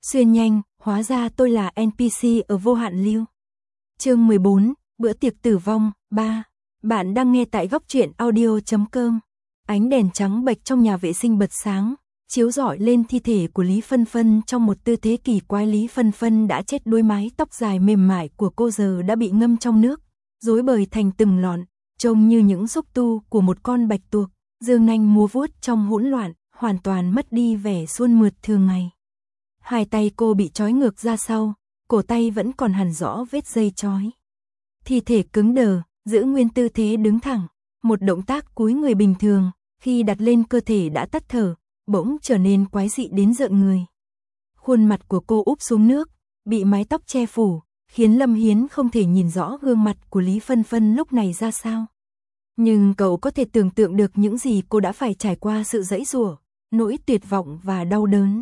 Xuyên nhanh, hóa ra tôi là NPC ở Vô Hạn Lưu. Chương 14, bữa tiệc tử vong, 3. Bạn đang nghe tại góc truyện audio.com. Ánh đèn trắng bệch trong nhà vệ sinh bật sáng, chiếu rọi lên thi thể của Lý Phân Phân trong một tư thế kỳ quái. Lý Phân Phân đã chết, đuôi mái tóc dài mềm mại của cô giờ đã bị ngâm trong nước, rối bời thành từng lọn, trông như những xúc tu của một con bạch tuộc, dương nanh múa vuốt trong hỗn loạn, hoàn toàn mất đi vẻ suôn mượt thường ngày. Hai tay cô bị trói ngược ra sau, cổ tay vẫn còn hằn rõ vết dây trói. Thi thể cứng đờ, giữ nguyên tư thế đứng thẳng, một động tác cúi người bình thường, khi đặt lên cơ thể đã tắt thở, bỗng trở nên quái dị đến rợn người. Khuôn mặt của cô úp xuống nước, bị mái tóc che phủ, khiến Lâm Hiến không thể nhìn rõ gương mặt của Lý Phân Phân lúc này ra sao. Nhưng cậu có thể tưởng tượng được những gì cô đã phải trải qua, sự giãy giụa, nỗi tuyệt vọng và đau đớn.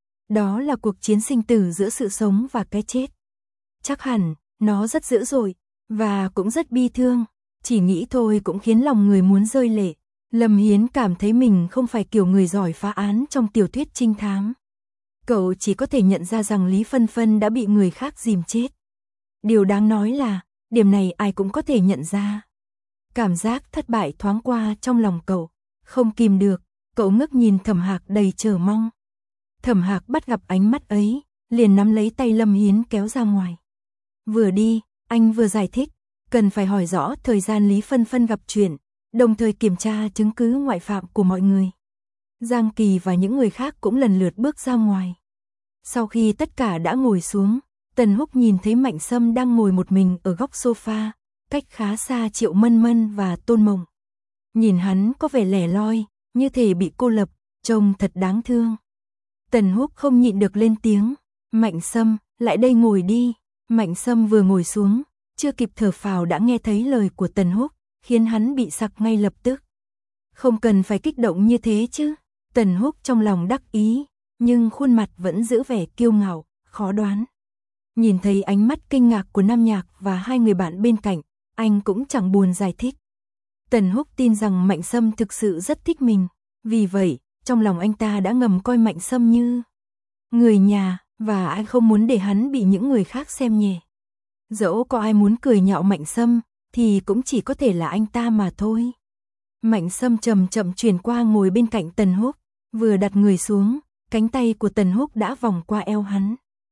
Đó là cuộc chiến sinh tử giữa sự sống và cái chết. Chắc hẳn, nó rất dữ dội, và cũng rất bi thương, chỉ nghĩ thôi cũng khiến lòng người muốn rơi lệ. Lâm Hiến cảm thấy mình không phải kiểu người giỏi phá án trong tiểu thuyết trinh thám. Cậu chỉ có thể nhận ra rằng Lý Phân Phân đã bị người khác dìm chết. Điều đáng nói là, điểm này ai cũng có thể nhận ra. Cảm giác thất bại thoáng qua trong lòng cậu, không kìm được, cậu ngước nhìn Thẩm Hạc đầy chờ mong. Thẩm Hạc bắt gặp ánh mắt ấy, liền nắm lấy tay Lâm Hiến kéo ra ngoài. Vừa đi, anh vừa giải thích, cần phải hỏi rõ thời gian Lý Phân Phân gặp chuyện, đồng thời kiểm tra chứng cứ ngoại phạm của mọi người. Giang Kỳ và những người khác cũng lần lượt bước ra ngoài. Sau khi tất cả đã ngồi xuống, Tần Húc nhìn thấy Mạnh Sâm đang ngồi một mình ở góc sofa, cách khá xa Triệu Mân Mân và Tôn Mộng. Nhìn hắn có vẻ lẻ loi, như thể bị cô lập, trông thật đáng thương. Tần Húc không nhịn được lên tiếng, Mạnh Sâm, lại đây ngồi đi. Mạnh Sâm vừa ngồi xuống, chưa kịp thở phào đã nghe thấy lời của Tần Húc, khiến hắn bị sặc ngay lập tức. Không cần phải kích động như thế chứ. Tần Húc trong lòng đắc ý, nhưng khuôn mặt vẫn giữ vẻ kiêu ngạo, khó đoán. Nhìn thấy ánh mắt kinh ngạc của Nam Nhạc và hai người bạn bên cạnh, anh cũng chẳng buồn giải thích. Tần Húc tin rằng Mạnh Sâm thực sự rất thích mình, vì vậy, trong lòng anh ta đã ngầm coi Mạnh Sâm như người nhà, và anh không muốn để hắn bị những người khác xem nhẹ. Dẫu có ai muốn cười nhạo Mạnh Sâm, thì cũng chỉ có thể là anh ta mà thôi. Mạnh Sâm chậm chậm chuyển qua ngồi bên cạnh Tần Húc, vừa đặt người xuống, cánh tay của Tần Húc đã vòng qua eo hắn.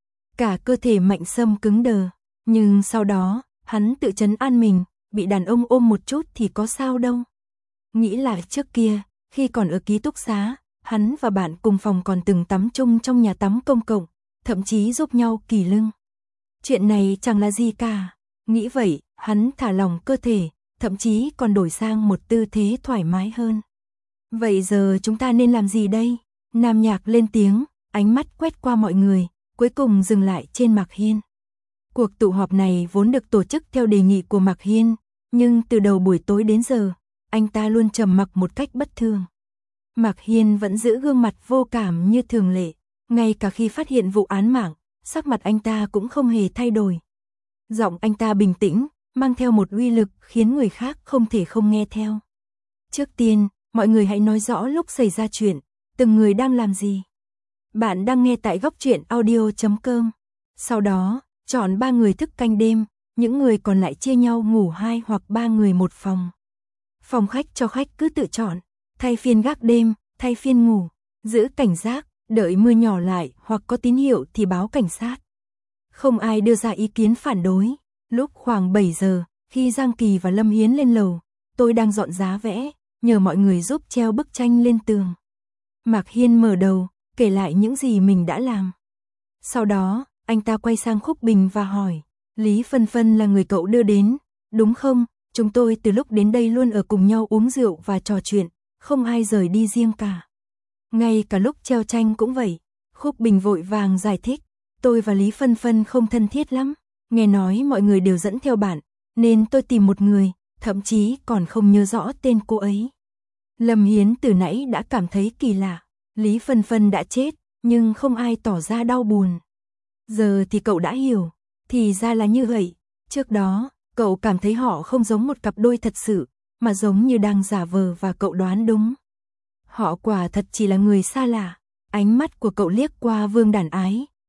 Cả cơ thể Mạnh Sâm cứng đờ, nhưng sau đó, hắn tự trấn an mình, bị đàn ông ôm một chút thì có sao đâu. Nghĩ lại trước kia, khi còn ở ký túc xá, hắn và bạn cùng phòng còn từng tắm chung trong nhà tắm công cộng, thậm chí giúp nhau kỳ lưng. Chuyện này chẳng là gì cả. Nghĩ vậy, hắn thả lỏng cơ thể, thậm chí còn đổi sang một tư thế thoải mái hơn. Vậy giờ chúng ta nên làm gì đây? Nam Nhạc lên tiếng, ánh mắt quét qua mọi người, cuối cùng dừng lại trên Mạc Hiên. Cuộc tụ họp này vốn được tổ chức theo đề nghị của Mạc Hiên, nhưng từ đầu buổi tối đến giờ, anh ta luôn trầm mặc một cách bất thường. Mạc Hiên vẫn giữ gương mặt vô cảm như thường lệ, ngay cả khi phát hiện vụ án mạng, sắc mặt anh ta cũng không hề thay đổi. Giọng anh ta bình tĩnh, mang theo một uy lực khiến người khác không thể không nghe theo. Trước tiên, mọi người hãy nói rõ lúc xảy ra chuyện, từng người đang làm gì. Bạn đang nghe tại góc truyện audio.com. Sau đó, chọn 3 người thức canh đêm, những người còn lại chia nhau ngủ 2 hoặc 3 người một phòng. Phòng khách cho khách cứ tự chọn, thay phiên gác đêm, thay phiên ngủ, giữ cảnh giác, đợi mưa nhỏ lại hoặc có tín hiệu thì báo cảnh sát. Không ai đưa ra ý kiến phản đối. Lúc khoảng 7 giờ, khi Giang Kỳ và Lâm Hiến lên lầu, tôi đang dọn giá vẽ, nhờ mọi người giúp treo bức tranh lên tường. Mạc Hiên mở đầu, kể lại những gì mình đã làm. Sau đó, anh ta quay sang Khúc Bình và hỏi, Lý Phân Phân là người cậu đưa đến, đúng không? Chúng tôi từ lúc đến đây luôn ở cùng nhau uống rượu và trò chuyện, không ai rời đi riêng cả. Ngay cả lúc treo tranh cũng vậy. Khúc Bình vội vàng giải thích, tôi và Lý Phân Phân không thân thiết lắm. Nghe nói mọi người đều dẫn theo bạn, nên tôi tìm một người, thậm chí còn không nhớ rõ tên cô ấy. Lâm Hiến từ nãy đã cảm thấy kỳ lạ, Lý Phân Phân đã chết, nhưng không ai tỏ ra đau buồn. Giờ thì cậu đã hiểu, thì ra là như vậy. Trước đó, cậu cảm thấy họ không giống một cặp đôi thật sự, mà giống như đang giả vờ và cậu đoán đúng. Họ quả thật chỉ là người xa lạ. Ánh mắt của cậu liếc qua Vương Đản Ái,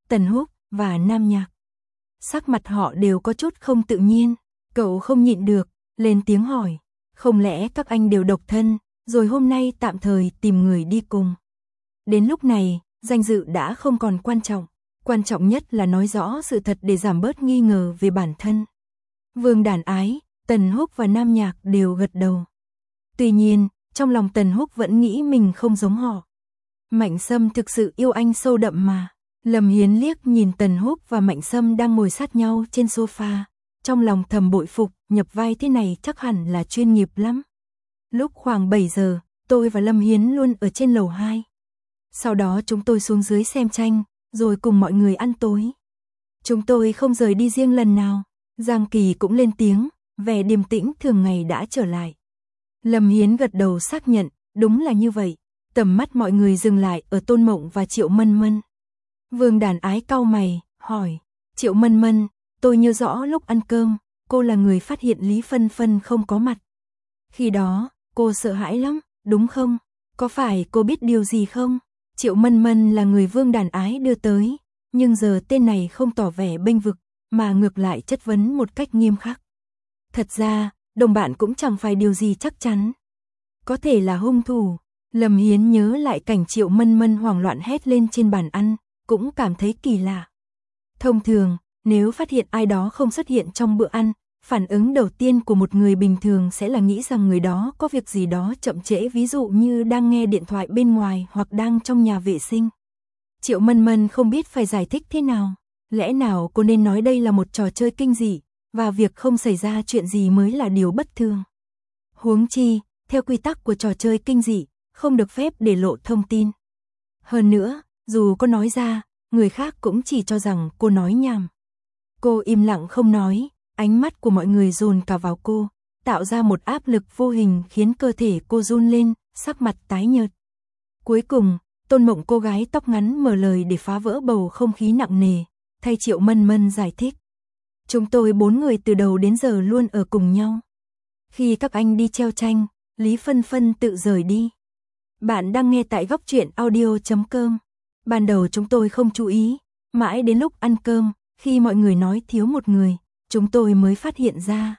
Tần Húc và Nam Nhạc. Sắc mặt họ đều có chút không tự nhiên, cậu không nhịn được, lên tiếng hỏi, không lẽ các anh đều độc thân, rồi hôm nay tạm thời tìm người đi cùng. Đến lúc này, danh dự đã không còn quan trọng nhất là nói rõ sự thật để giảm bớt nghi ngờ về bản thân. Vương Đàn Ái, Tần Húc và Nam Nhạc đều gật đầu. Tuy nhiên, trong lòng Tần Húc vẫn nghĩ mình không giống họ. Mạnh Sâm thực sự yêu anh sâu đậm mà. Lâm Hiến liếc nhìn Tần Húc và Mạnh Sâm đang ngồi sát nhau trên sofa, trong lòng thầm bội phục, nhập vai thế này chắc hẳn là chuyên nghiệp lắm. Lúc khoảng 7 giờ, tôi và Lâm Hiến luôn ở trên lầu 2. Sau đó chúng tôi xuống dưới xem tranh, rồi cùng mọi người ăn tối. Chúng tôi không rời đi riêng lần nào. Giang Kỳ cũng lên tiếng, vẻ điềm tĩnh thường ngày đã trở lại. Lâm Hiến gật đầu xác nhận, đúng là như vậy. Tầm mắt mọi người dừng lại ở Tôn Mộng và Triệu Mân Mân. Vương Đàn Ái cau mày, hỏi, Triệu Mân Mân, tôi nhớ rõ lúc ăn cơm, cô là người phát hiện Lý Phân Phân không có mặt. Khi đó, cô sợ hãi lắm, đúng không? Có phải cô biết điều gì không? Triệu Mân Mân là người Vương Đàn Ái đưa tới, nhưng giờ tên này không tỏ vẻ bênh vực, mà ngược lại chất vấn một cách nghiêm khắc. Thật ra, đồng bạn cũng chẳng phải điều gì chắc chắn. Có thể là hung thủ. Lâm Hiến nhớ lại cảnh Triệu Mân Mân hoảng loạn hét lên trên bàn ăn, cũng cảm thấy kỳ lạ. Thông thường, nếu phát hiện ai đó không xuất hiện trong bữa ăn, phản ứng đầu tiên của một người bình thường sẽ là nghĩ rằng người đó có việc gì đó chậm trễ, ví dụ như đang nghe điện thoại bên ngoài hoặc đang trong nhà vệ sinh. Triệu Mân Mân không biết phải giải thích thế nào. Lẽ nào cô nên nói đây là một trò chơi kinh dị, và việc không xảy ra chuyện gì mới là điều bất thường. Huống chi, theo quy tắc của trò chơi kinh dị, không được phép để lộ thông tin. Hơn nữa, dù có nói ra, người khác cũng chỉ cho rằng cô nói nhảm. Cô im lặng không nói, ánh mắt của mọi người dồn cả vào cô, tạo ra một áp lực vô hình khiến cơ thể cô run lên, sắc mặt tái nhợt. Cuối cùng, Tôn Mộng, cô gái tóc ngắn, mở lời để phá vỡ bầu không khí nặng nề, thay Triệu Mân Mân giải thích. Chúng tôi 4 người từ đầu đến giờ luôn ở cùng nhau. Khi các anh đi treo tranh, Lý Phân Phân tự rời đi. Bạn đang nghe tại góc truyện audio.com. Ban đầu chúng tôi không chú ý, mãi đến lúc ăn cơm, khi mọi người nói thiếu một người, chúng tôi mới phát hiện ra.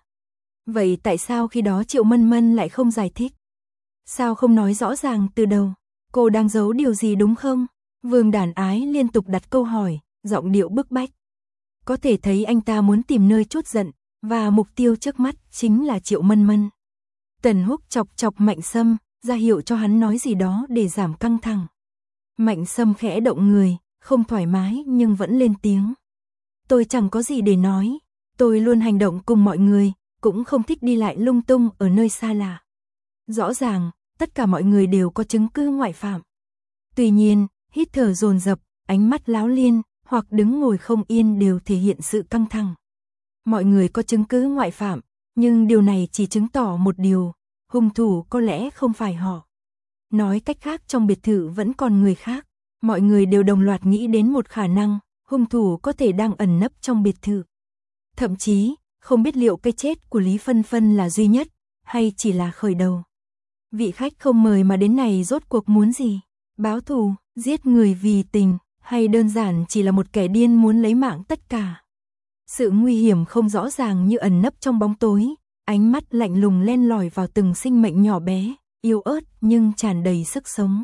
Vậy tại sao khi đó Triệu Mân Mân lại không giải thích? Sao không nói rõ ràng từ đầu? Cô đang giấu điều gì đúng không? Vương Đàn Ái liên tục đặt câu hỏi, giọng điệu bức bách. Có thể thấy anh ta muốn tìm nơi trút giận, và mục tiêu trước mắt chính là Triệu Mân Mân. Tần Húc chọc chọc Mạnh Sâm, ra hiệu cho hắn nói gì đó để giảm căng thẳng. Mạnh Sâm khẽ động người, không thoải mái nhưng vẫn lên tiếng. Tôi chẳng có gì để nói, tôi luôn hành động cùng mọi người, cũng không thích đi lại lung tung ở nơi xa lạ. Rõ ràng, tất cả mọi người đều có chứng cứ ngoại phạm. Tuy nhiên, hít thở dồn dập, ánh mắt láo liên, hoặc đứng ngồi không yên đều thể hiện sự căng thẳng. Mọi người có chứng cứ ngoại phạm, nhưng điều này chỉ chứng tỏ một điều, hung thủ có lẽ không phải họ. Nói cách khác, trong biệt thự vẫn còn người khác. Mọi người đều đồng loạt nghĩ đến một khả năng, hung thủ có thể đang ẩn nấp trong biệt thự. Thậm chí, không biết liệu cái chết của Lý Phân Phân là duy nhất, hay chỉ là khởi đầu. Vị khách không mời mà đến này rốt cuộc muốn gì? Báo thù, giết người vì tình, hay đơn giản chỉ là một kẻ điên muốn lấy mạng tất cả? Sự nguy hiểm không rõ ràng như ẩn nấp trong bóng tối, ánh mắt lạnh lùng len lỏi vào từng sinh mệnh nhỏ bé, yếu ớt nhưng tràn đầy sức sống.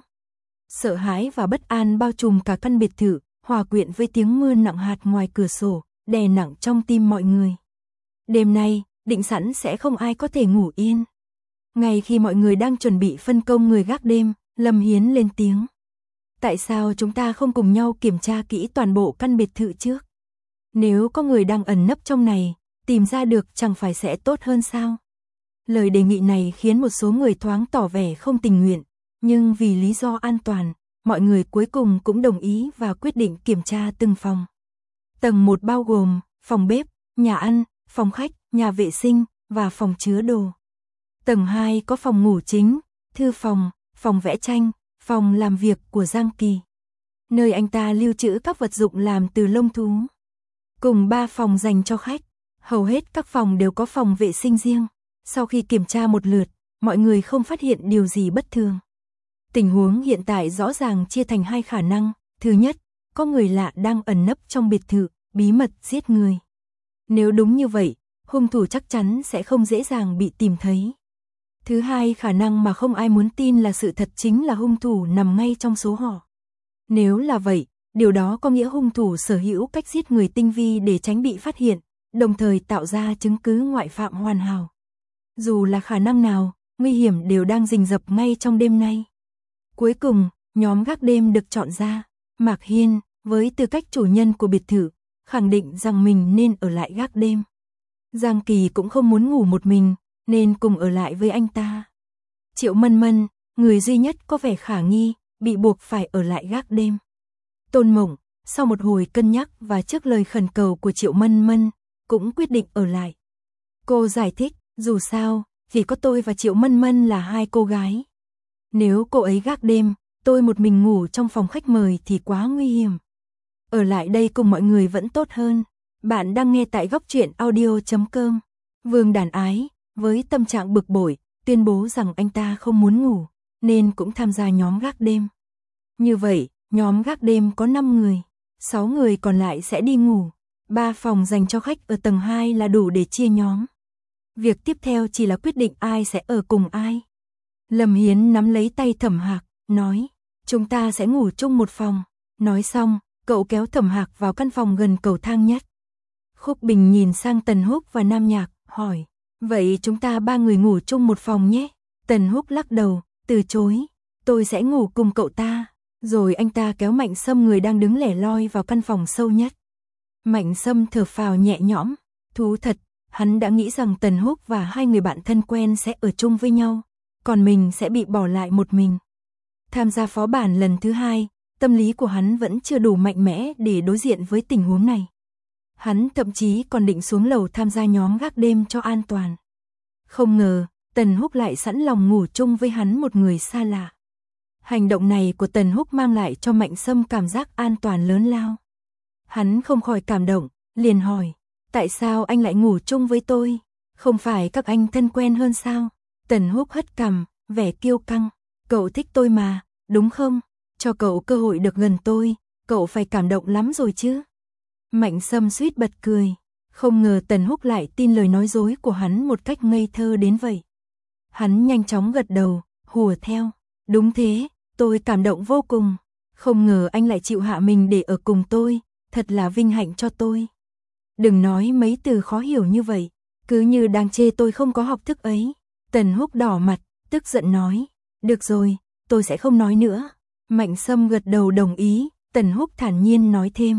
Sợ hãi và bất an bao trùm cả căn biệt thự, hòa quyện với tiếng mưa nặng hạt ngoài cửa sổ, đè nặng trong tim mọi người. Đêm nay, định sẵn sẽ không ai có thể ngủ yên. Ngay khi mọi người đang chuẩn bị phân công người gác đêm, Lâm Hiến lên tiếng. Tại sao chúng ta không cùng nhau kiểm tra kỹ toàn bộ căn biệt thự trước? Nếu có người đang ẩn nấp trong này, tìm ra được chẳng phải sẽ tốt hơn sao? Lời đề nghị này khiến một số người thoáng tỏ vẻ không tình nguyện, nhưng vì lý do an toàn, mọi người cuối cùng cũng đồng ý và quyết định kiểm tra từng phòng. Tầng 1 bao gồm phòng bếp, nhà ăn, phòng khách, nhà vệ sinh và phòng chứa đồ. Tầng 2 có phòng ngủ chính, thư phòng, phòng vẽ tranh, phòng làm việc của Giang Kỳ, nơi anh ta lưu trữ các vật dụng làm từ lông thú. Cùng 3 phòng dành cho khách, hầu hết các phòng đều có phòng vệ sinh riêng. Sau khi kiểm tra một lượt, mọi người không phát hiện điều gì bất thường. Tình huống hiện tại rõ ràng chia thành 2 khả năng. Thứ nhất, có người lạ đang ẩn nấp trong biệt thự, bí mật giết người. Nếu đúng như vậy, hung thủ chắc chắn sẽ không dễ dàng bị tìm thấy. Thứ hai, khả năng mà không ai muốn tin là sự thật chính là hung thủ nằm ngay trong số họ. Nếu là vậy, điều đó có nghĩa hung thủ sở hữu cách giết người tinh vi để tránh bị phát hiện, đồng thời tạo ra chứng cứ ngoại phạm hoàn hảo. Dù là khả năng nào, nguy hiểm đều đang rình rập ngay trong đêm nay. Cuối cùng, nhóm gác đêm được chọn ra. Mạc Hiên, với tư cách chủ nhân của biệt thự, khẳng định rằng mình nên ở lại gác đêm. Giang Kỳ cũng không muốn ngủ một mình, nên cùng ở lại với anh ta. Triệu Mân Mân, người duy nhất có vẻ khả nghi, bị buộc phải ở lại gác đêm. Tôn Mộng, sau một hồi cân nhắc và trước lời khẩn cầu của Triệu Mân Mân, cũng quyết định ở lại. Cô giải thích, dù sao, chỉ có tôi và Triệu Mân Mân là hai cô gái. Nếu cô ấy gác đêm, tôi một mình ngủ trong phòng khách mời thì quá nguy hiểm. Ở lại đây cùng mọi người vẫn tốt hơn. Bạn đang nghe tại góc truyện audio.com. Vương Đàn Ái, với tâm trạng bực bội, tuyên bố rằng anh ta không muốn ngủ, nên cũng tham gia nhóm gác đêm. Như vậy, nhóm gác đêm có 5 người, 6 người còn lại sẽ đi ngủ. 3 phòng dành cho khách ở tầng 2 là đủ để chia nhóm. Việc tiếp theo chỉ là quyết định ai sẽ ở cùng ai. Lâm Hiến nắm lấy tay Thẩm Hạc, nói, chúng ta sẽ ngủ chung một phòng. Nói xong, cậu kéo Thẩm Hạc vào căn phòng gần cầu thang nhất. Khúc Bình nhìn sang Tần Húc và Nam Nhạc, hỏi, vậy chúng ta 3 người ngủ chung một phòng nhé. Tần Húc lắc đầu, từ chối, tôi sẽ ngủ cùng cậu ta. Rồi anh ta kéo Mạnh Sâm người đang đứng lẻ loi vào căn phòng sâu nhất. Mạnh Sâm thở phào nhẹ nhõm, thú thật, hắn đã nghĩ rằng Tần Húc và hai người bạn thân quen sẽ ở chung với nhau, còn mình sẽ bị bỏ lại một mình. Tham gia phó bản lần thứ 2, tâm lý của hắn vẫn chưa đủ mạnh mẽ để đối diện với tình huống này. Hắn thậm chí còn định xuống lầu tham gia nhóm gác đêm cho an toàn. Không ngờ, Tần Húc lại sẵn lòng ngủ chung với hắn một người xa lạ. Hành động này của Tần Húc mang lại cho Mạnh Sâm cảm giác an toàn lớn lao. Hắn không khỏi cảm động, liền hỏi, tại sao anh lại ngủ chung với tôi? Không phải các anh thân quen hơn sao? Tần Húc hất cằm, vẻ kiêu căng, cậu thích tôi mà, đúng không? Cho cậu cơ hội được gần tôi, cậu phải cảm động lắm rồi chứ. Mạnh Sâm suýt bật cười, không ngờ Tần Húc lại tin lời nói dối của hắn một cách ngây thơ đến vậy. Hắn nhanh chóng gật đầu, hùa theo, đúng thế, tôi cảm động vô cùng, không ngờ anh lại chịu hạ mình để ở cùng tôi, thật là vinh hạnh cho tôi. Đừng nói mấy từ khó hiểu như vậy, cứ như đang chê tôi không có học thức ấy. Tần Húc đỏ mặt, tức giận nói, được rồi, tôi sẽ không nói nữa. Mạnh Sâm gật đầu đồng ý, Tần Húc thản nhiên nói thêm,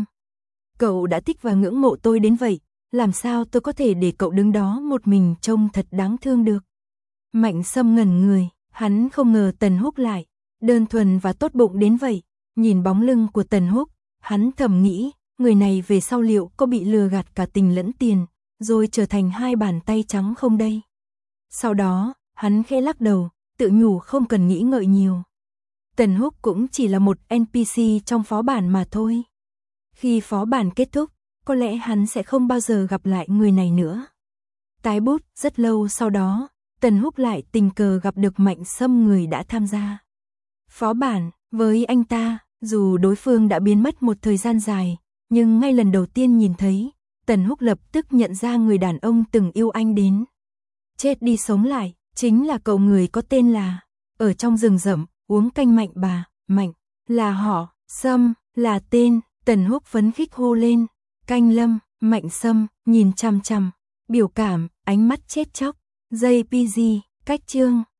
cậu đã thích và ngưỡng mộ tôi đến vậy, làm sao tôi có thể để cậu đứng đó một mình trông thật đáng thương được. Mạnh Sâm ngẩn người, hắn không ngờ Tần Húc lại đơn thuần và tốt bụng đến vậy. Nhìn bóng lưng của Tần Húc, hắn thầm nghĩ, người này về sau liệu có bị lừa gạt cả tình lẫn tiền, rồi trở thành hai bàn tay trắng không đây. Sau đó, hắn khẽ lắc đầu, tự nhủ không cần nghĩ ngợi nhiều. Tần Húc cũng chỉ là một NPC trong phó bản mà thôi. Khi phó bản kết thúc, có lẽ hắn sẽ không bao giờ gặp lại người này nữa. Tái bút, rất lâu sau đó, Tần Húc lại tình cờ gặp được Mạnh Sâm người đã tham gia phó bản. Với anh ta, dù đối phương đã biến mất một thời gian dài, nhưng ngay lần đầu tiên nhìn thấy, Tần Húc lập tức nhận ra người đàn ông từng yêu anh đến chết đi sống lại, chính là cậu người có tên là ở trong rừng rậm, uống canh Mạnh bà, Mạnh, là họ, Sâm, là tên. Tần Húc phấn khích hô lên, canh Lâm. Mạnh Sâm, nhìn chằm chằm, biểu cảm, ánh mắt chết chóc. JPG, cách chương.